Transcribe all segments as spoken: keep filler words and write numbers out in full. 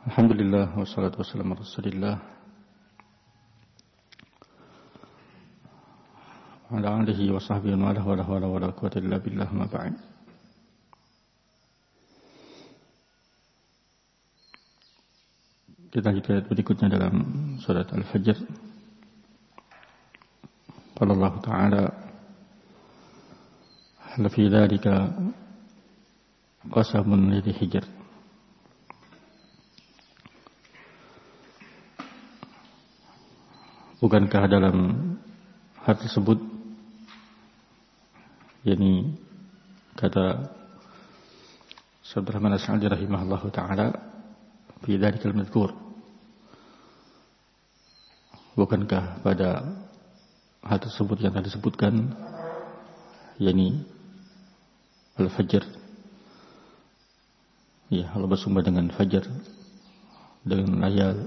Alhamdulillah wassalatu wassalamu ala Rasulillah wa ala alihi wa sahbihi wa ala wa ala wa la quwwata illa billah ma ba'd. Kita lanjutkan berikutnya dalam surat Al-Fajr. Qala Allah Ta'ala hal fi dzalika qasamun lidhi hijr. Bukankah dalam hal tersebut, yakni kata Saudara Rahman As-Sa'di rahimahullahu ta'ala, fi dzalika al-madhkur, bukankah pada hal tersebut yang tadi disebutkan, yakni al-fajr, ya Allah bersumber dengan fajar, dengan layal,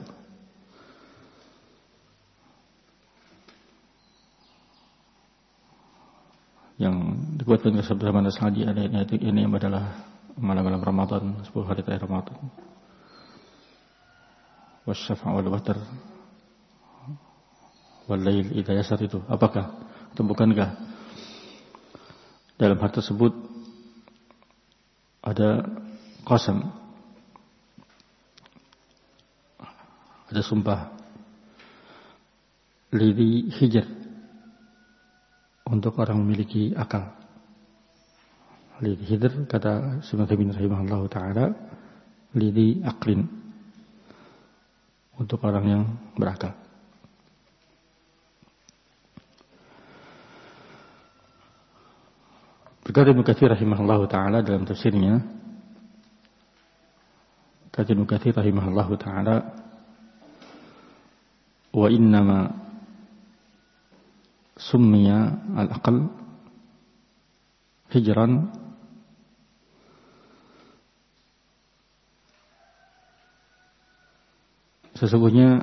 yang dikuatkan oleh Saudara Rahman As-Sa'di ayat ini adalah malam-malam Ramadan, sepuluh hari terakhir Ramadan. Wasyafa' wal watr wal lail idza yasar, itu apakah atau bukankah dalam hal tersebut ada qasam, ada sumpah lidhi hijr, untuk orang memiliki akal. Lidhi hijr, kata Syekh bin rahimahullahu ta'ala, lidhi aqlin, untuk orang yang berakal. Berkata Ibnu Katsir rahimahullahu ta'ala dalam tafsirnya, kata Ibnu Katsir rahimahullahu ta'ala, wa innama summiya al-aql hijran sesungguhnya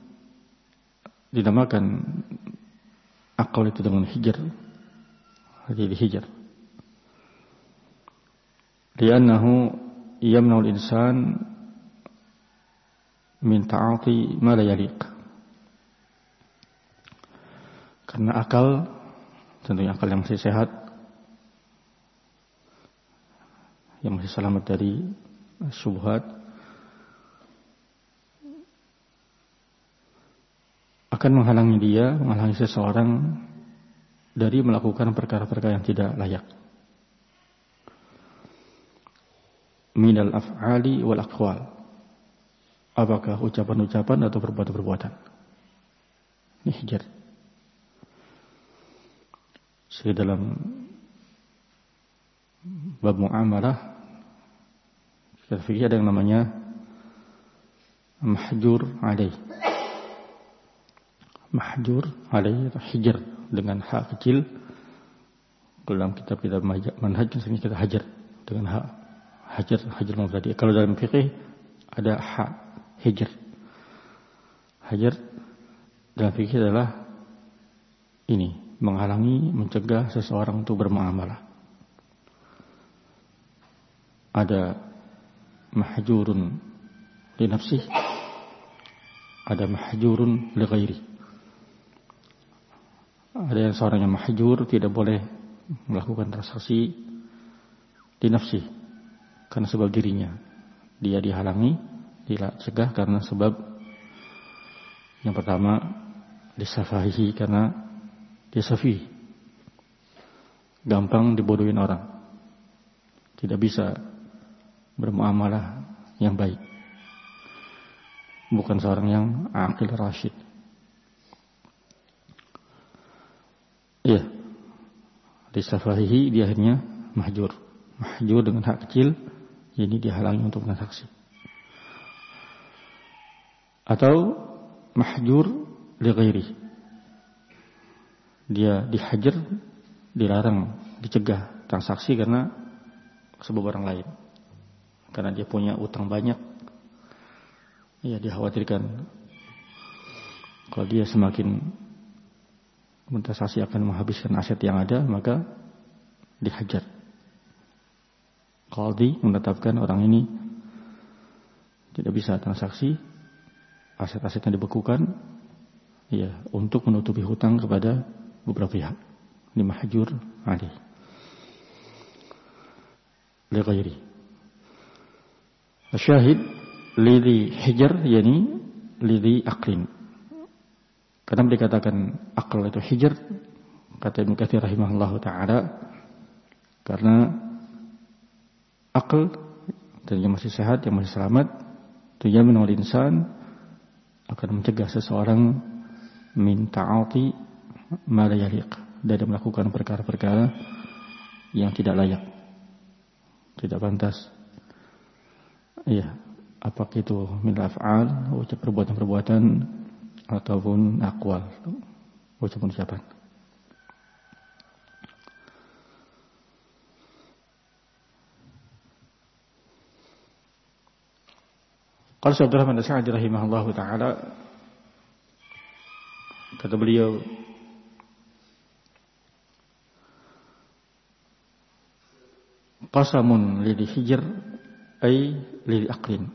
dinamakan akal itu dengan hijr, jadi hijr, li'annahu yamna'u al-insan min ta'ati ma la yaliq. Karena akal, tentunya akal yang masih sehat, yang masih selamat dari syubhat, akan menghalangi dia, menghalangi seseorang dari melakukan perkara-perkara yang tidak layak. Minal af'ali wal aqwal, apakah ucapan-ucapan atau perbuatan-perbuatan. Ini hijr. Sehingga dalam bab muamalah kita fikir ada yang namanya mahjur alaih. Mahjur alaih atau hijr dengan hak kecil. Dalam kitab kita manhaj sini kita hajar dengan hak hajar hajar mufradi. Kalau dalam fikih ada hak hijr. Hajar dalam fikih adalah ini, menghalangi, mencegah seseorang untuk bermuamalah. Ada mahjurun li nafsih, ada mahjurun li ghairi. Ada yang seorang yang mahjur tidak boleh melakukan transaksi li nafsih karena sebab dirinya. Dia dihalangi, dicegah karena sebab yang pertama disafahihi, karena dia safi, gampang dibodohin orang, tidak bisa bermuamalah yang baik, bukan seorang yang aqil rasyid. Iya, disafahihi, dia akhirnya mahjur, mahjur dengan hak kecil, jadi dihalangi untuk transaksi. Atau mahjur li ghairi, dia dihajar, dilarang, dicegah transaksi karena sebab orang lain, karena dia punya utang banyak. Ya, dikhawatirkan kalau dia semakin mentransaksi akan menghabiskan aset yang ada, maka dihajar. Qadhi menetapkan orang ini Tidak bisa transaksi, aset-asetnya dibekukan, ya, untuk menutupi hutang kepada beberapa pihak. Ini mahjur alaih. Li ghairi. Asyahid lidhi hijr, yani lidhi aqlin. Karena dikatakan akal itu hijr, kata Ibnu Katsir rahimahullahu taala, karena akal dan yang masih sehat, yang masih selamat, tujamin wal insan, akan mencegah seseorang min ta'ati ma la yaliq, dari melakukan perkara-perkara yang tidak layak, tidak pantas. Iya, apakah itu min af'al, ucap perbuatan-perbuatan, ataupun aqwal, ucapan-ucapan. Qala Syekh Abdul Rahman As-Sa'di rahimahullahu taala, kata beliau, qasamun lil hijr ay lil aqlin.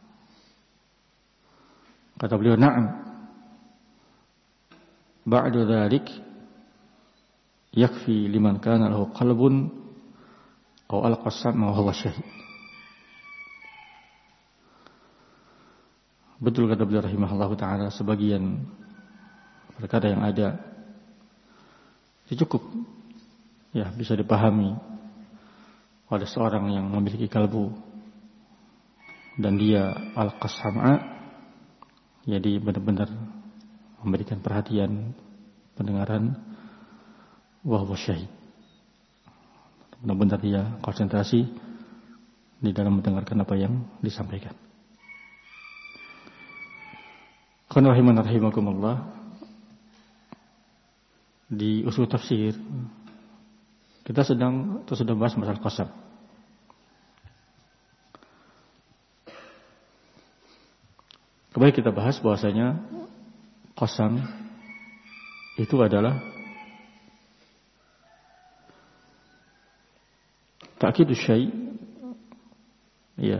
Kata beliau, na'am, ba'da dzalik yakfi liman kana lahu qalbun aw al-qasam wa huwa syahid. Betul kata beliau rahimahullahu taala, sebagian perkara yang ada itu cukup, ya, bisa dipahami oleh seorang yang memiliki kalbu dan dia al-qasama, jadi benar-benar memberikan perhatian pendengaran, wa huwa syahid, benar-benar dia konsentrasi di dalam mendengarkan apa yang disampaikan. Qul rahiman rahimakumullah, di usul tafsir kita sedang atau sedang bahas masalah qasam. Kembali kita bahas bahwasanya qasam itu adalah ta'kidus syai', ya,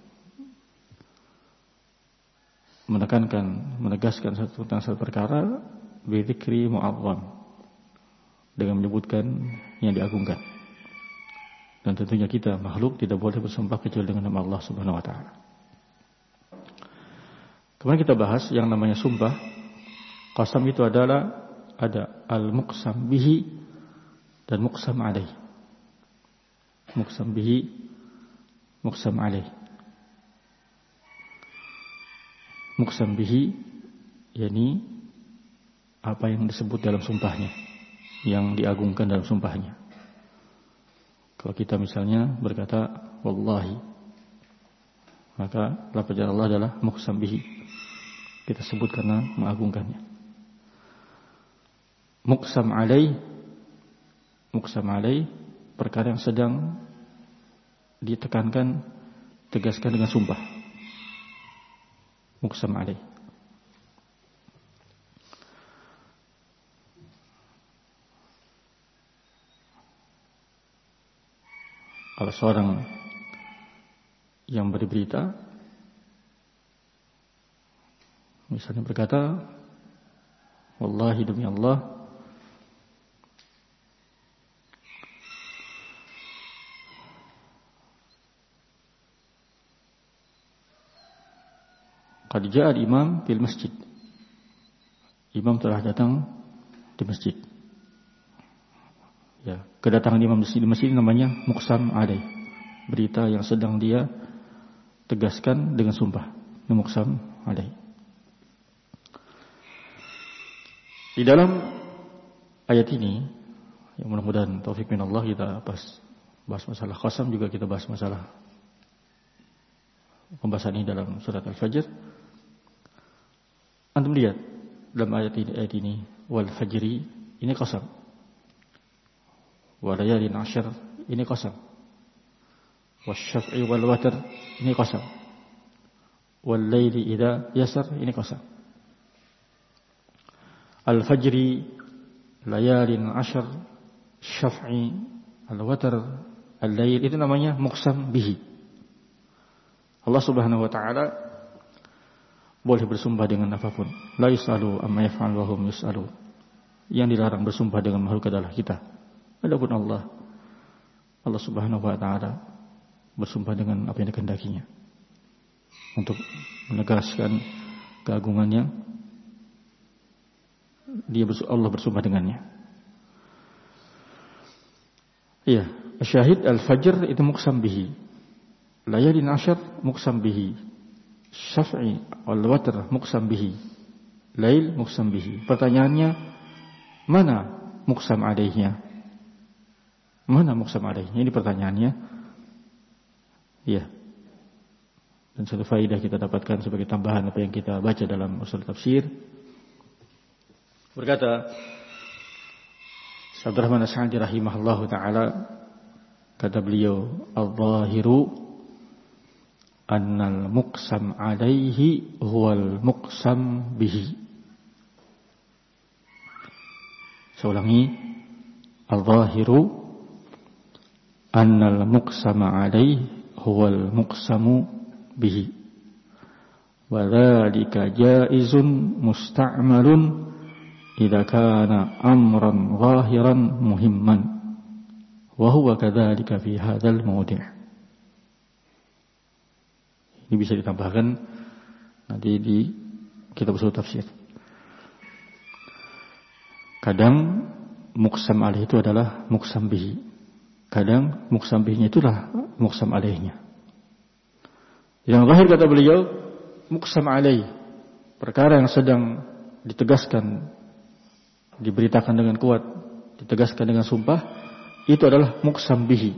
menekankan, menegaskan satu tentang satu perkara bi dzikri mu'azzam, dengan menyebutkan yang diagungkan. Dan tentunya kita makhluk tidak boleh bersumpah kecuali dengan nama Allah Subhanahu wa taala. Kemarin kita bahas yang namanya sumpah. Qasam itu adalah ada al-muqsam bihi dan muqsam alaih. Muqsam bihi, muqsam alaih. Muqsam bihi, yakni apa yang disebut dalam sumpahnya, yang diagungkan dalam sumpahnya. Kalau kita misalnya berkata wallahi, maka lafaz Allah adalah muqsam bihi, kita sebut karena mengagungkannya. Muqsam alaih, muqsam alaih, perkara yang sedang ditekankan, tegaskan dengan sumpah. Muqsam alaih. Kalau seorang yang beri berita, misalnya berkata, wallahi demi Allah, qad ja'a al-imam fil masjid, imam telah datang di masjid. Ya, kedatangan imam di masjid namanya muqsam alaih, berita yang sedang dia tegaskan dengan sumpah. Ini muqsam alaih. Di dalam ayat ini, yang mudah-mudahan taufik minallah, kita bahas, bahas masalah qasam, juga kita bahas masalah pembahasan ini dalam surat Al-Fajr. Antum lihat dalam ayat ini, ayat ini wal fajri, ini qasam. Wa layalin ashar, ini qasam. Wasyaf'i wal watr, ini qasam. Wal laili idza yasar, ini qasam. Al fajri, layalin ashar, syaf'i, al watr, al lail, itu namanya muqsam bihi. Allah Subhanahu wa taala boleh bersumpah dengan apapun. La yus'alu amma yaf'alu wa hum yus'alu. Yang dilarang bersumpah dengan makhluk adalah kita. Adapun Allah, Allah Subhanahu wa taala bersumpah dengan apa yang dikehendakinya untuk menegaskan keagungannya. Dia Allah bersumpah dengannya. Iya, syahid al-fajr itu muqsam bihi. Layalin ashar muqsam bihi. Syaf'i wal-watr muqsam bihi. Lail muqsam bihi. Pertanyaannya, mana muqsam alaihnya? Mana muqsam alaihnya? Ini pertanyaannya. Iya. Dan satu faedah kita dapatkan sebagai tambahan apa yang kita baca dalam usul tafsir. Berkata Abdurrahman As-Sa'di rahimahullahu taala, kata beliau, al-zahiru annal muqsam alaihi huwal muqsam bihi. Saya ulangi, al-zahiru annal muqsam alaihi huwal muqsamu bihi. Wa dzalika jaizun musta'malun idza kana amran zahiran muhimman wa huwa kadzalika fi hadzal mawdi'. Ini bisa ditambahkan nanti di kitab usul tafsir. Kadang muqsam alaih itu adalah muqsam bihi. Kadang muqsam bihi itulah muqsam alaihnya. Yang zahir kata beliau, muqsam alaih, perkara yang sedang ditegaskan, diberitakan dengan kuat, ditegaskan dengan sumpah, itu adalah muqsam bihi.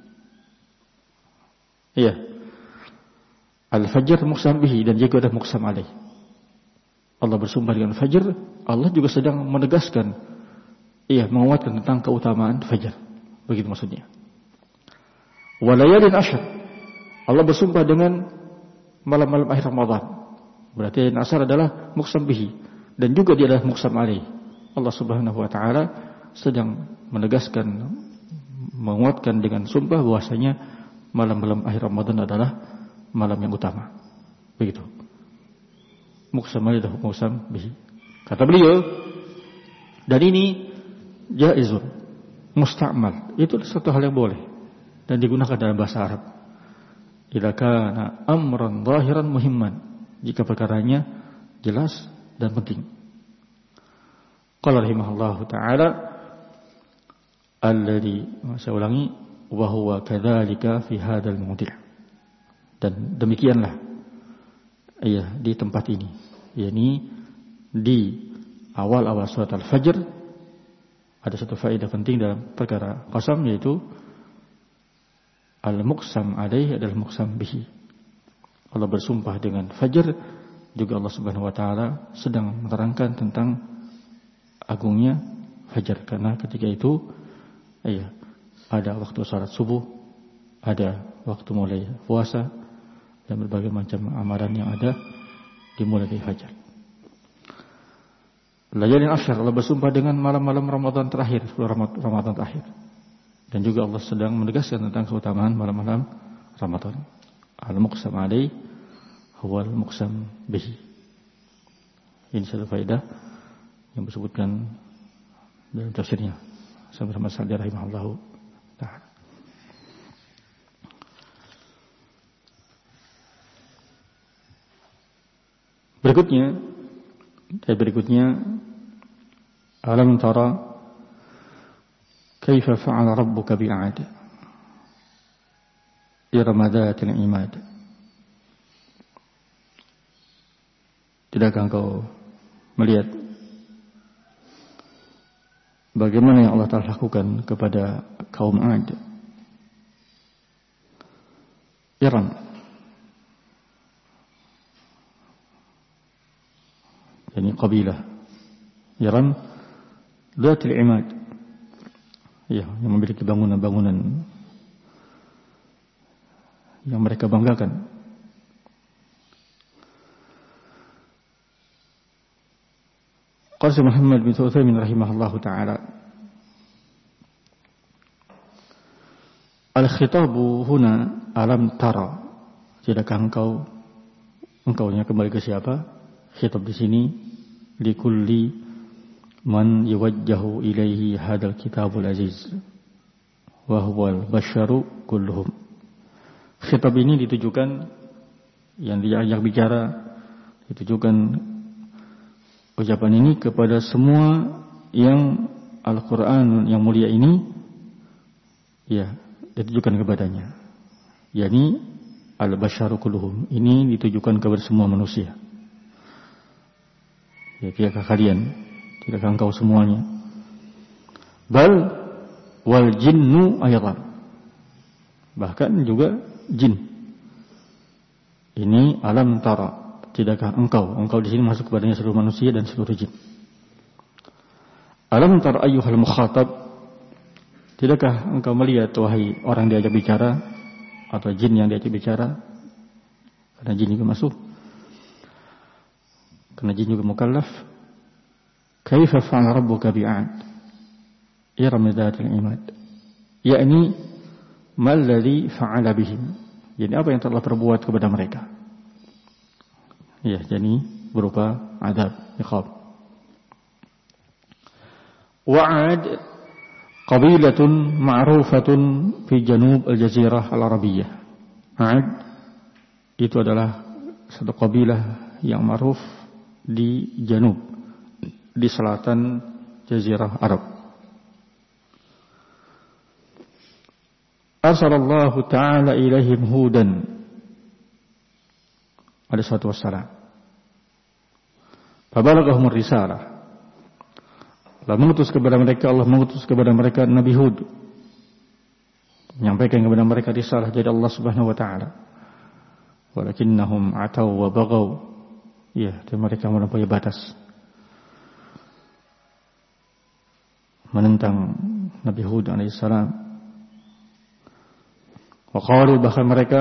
Iya. Al-fajr muqsam bihi dan juga ada muqsam alaih. Allah bersumpah dengan fajr, Allah juga sedang menegaskan, iya, menguatkan tentang keutamaan fajr. Begitu maksudnya. Walayalin ashar, Allah bersumpah dengan malam-malam akhir Ramadan. Berarti Ashar adalah muqsam bihi dan juga dia adalah muqsam alaih. Allah Subhanahu wa taala sedang menegaskan, menguatkan dengan sumpah bahwasanya malam-malam akhir Ramadan adalah malam yang utama. Begitu. Muqsam alaih dan muqsam bihi. Kata beliau, dan ini jaizun, musta'mal. Itu satu hal yang boleh dan digunakan dalam bahasa Arab. Idza kana amran zahiran muhimman, jika perkaranya jelas dan penting. Qala rahimahullahu taala, alladhi, saya ulangi, wa huwa kadzalika fi hadzal mawdi'. Dan demikianlah, iya, di tempat ini, yakni di awal-awal surat Al-Fajr, ada satu faedah penting dalam perkara qasam, yaitu al-muqsam alaih adalah muqsam bihi. Allah bersumpah dengan fajr, juga Allah Subhanahu wa taala sedang menerangkan tentang agungnya fajar, karena ketika itu, iya, ada waktu salat subuh, ada waktu mulai puasa, dan berbagai macam amalan yang ada dimulai dari fajar. Layalin ashar, Allah bersumpah dengan malam-malam Ramadan terakhir, sepuluh Ramadan terakhir. Dan juga Allah sedang menegaskan tentang keutamaan malam-malam Ramadan. Al-muqsam alaih huwal muqsam bihi. Ini satu faedah yang disebutkan dalam tafsirnya sama-sama Sa'di rahimahullahu ta'ala. Berikutnya, ayat berikutnya, alam tara kaifa fa'ala rabbuka bi'ad iram dzatil imad. Tidakkah engkau melihat bagaimana yang Allah Ta'ala lakukan kepada kaum Ad, Iram, yani qabilah Iram dzatil imad, ya, yang memiliki bangunan-bangunan yang mereka banggakan. Qala Muhammad bin Utsaimin rahimahullahu taala, al-khitabu huna alam tara, tidakkah engkau, engkaunya kembali ke siapa? khitab di sini likulli man yuwajjahu ilaihi hadzal kitabul aziz wa huwal basyaru kulluhum. Khitab ini ditujukan, yang diajak bicara ditujukan ucapan ini kepada semua yang Al-Quran yang mulia ini ya ditujukan kepadanya, yakni al-basyaru kulluhum, ini ditujukan kepada semua manusia. Ya, tidakkah kalian, tidakkah engkau semuanya? Bal wal jinnu ayatan, bahkan juga jin. Ini alam tara, tidakkah engkau, engkau di sini masuk kepadanya seluruh manusia dan seluruh jin. Alam tara ayyuhal mukhatab, tidakkah engkau melihat wahai orang diajak bicara atau jin yang diajak bicara? Karena jin juga masuk, karena jin juga mukallaf. Kaifa fa'ala rabbuka bi'ad iram dzatil imad, yakni mal ladzi fa'ala bihim, jadi apa yang telah perbuat kepada mereka. Ya, jadi berupa azab, iqab. Wa'ad qabilatun ma'rufatun fi janub al-jazirah al-arabiyyah. Ad itu adalah satu kabilah yang ma'ruf di janub, di selatan jazirah Arab. Arsalallahu ta'ala ilaihim hudan alaihi salatu wassalam. Fabalagahum risalah. Allah mengutus kepada mereka, Allah mengutus kepada mereka Nabi Hud, menyampaikan kepada mereka risalah dari Allah Subhanahu wa taala. Walakinnahum ataw wa baghaw. Ya, dan mereka melampaui batas, menentang Nabi Hud alaihissalam. Wa qalu, bahkan mereka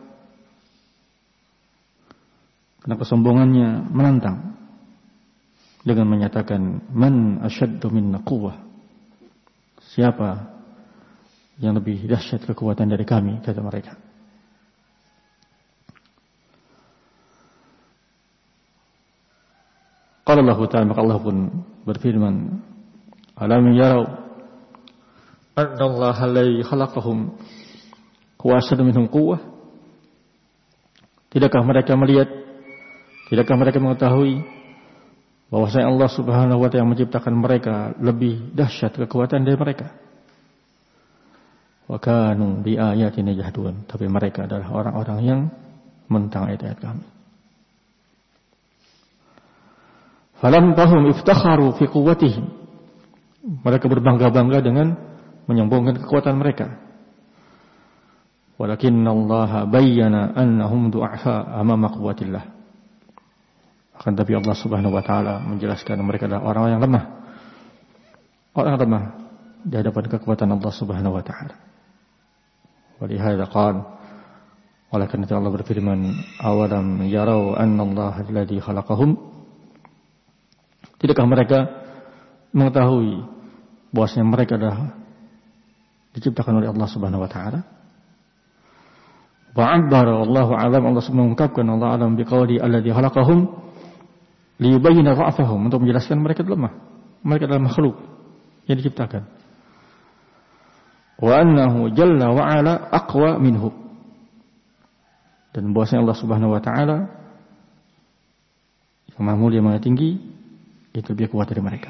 karena kesombongannya menantang dengan menyatakan, man asyaddu minna quwwah, siapa yang lebih dahsyat kekuatan dari kami, kata mereka. Qala Allah Ta'ala, maka Allah pun berfirman, alam yarau anna Allah alladhi khalaqahum huwa asyaddu minhum quwwah, tidakkah mereka melihat, tidakkah mereka mengetahui bahwasanya Allah Subhanahu wa taala yang menciptakan mereka lebih dahsyat kekuatan dari mereka. Wa kanu bi ayatina yahdun, tapi mereka adalah orang-orang yang menentang ayat-ayat kami. Falam tahum iftakharu fi quwwatihim, mereka berbangga-bangga dengan menyombongkan kekuatan mereka. Walakinna Allah bayyana annahum du'afa amama quwwatillah, akan tapi Allah Subhanahu wa taala menjelaskan mereka adalah orang yang lemah, orang lemah di hadapan kekuatan Allah Subhanahu wa taala. Walihada qala, oleh karena itu Allah berfirman, awalam yarau anna Allah alladhi khalaqahum, tidakkah mereka mengetahui bahwasanya mereka adalah diciptakan oleh Allah Subhanahu wa taala. Wa 'abbara Allahu 'alam, Allah mengungkapkan Allah alam biqauli alladhi khalaqahum liyubayyina dha'fahum, untuk menjelaskan mereka lemah, mereka adalah makhluk yang diciptakan. Wa annahu jalla wa ala aqwa minhu, dan bahwasanya Allah Subhanahu wa taala yang maha mulia, maha tinggi, itu lebih kuat dari mereka.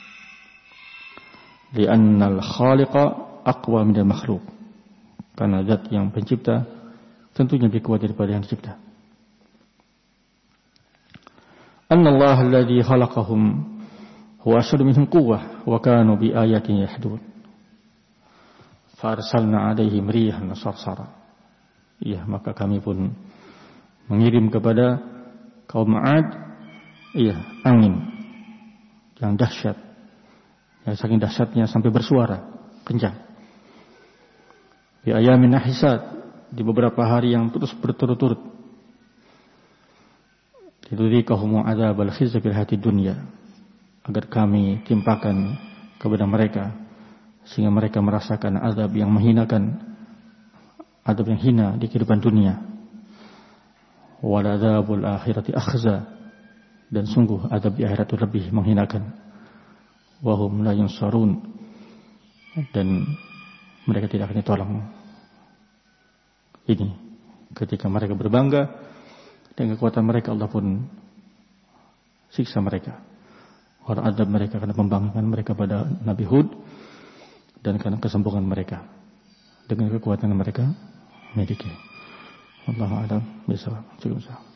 Li'annal khaliqa aqwa minal makhluk, karena zat yang pencipta tentunya lebih kuat daripada yang dicipta. Anna Allah alladhi khalaqahum huwa asyaddu minhum quwwah wa kanu bi ayatina yahdun. Fa arsalna 'alaihim rihan sarsara. Iya, maka kami pun mengirim kepada kaum 'Ad, iya, angin yang dahsyat, yang saking dahsyatnya sampai bersuara kencang. Bi ayamin nahisat, di beberapa hari yang terus berturut-turut. Lidzikahum adzabal khizy fil hayatid dunya, agar kami timpakan kepada mereka sehingga mereka merasakan azab yang menghinakan, azab yang hina di kehidupan dunia. Wal adzabul akhirati akhza, dan sungguh adab di akhirat itu lebih menghinakan. Wahum la yunsarun, dan mereka tidak akan ditolong. Ini ketika mereka berbangga dengan kekuatan mereka, Allah pun siksa mereka. Orang adab mereka karena pembangkangan mereka pada Nabi Hud dan karena kesombongan mereka dengan kekuatan yang mereka miliki. Wallahu a'lam bishawab. Cukup.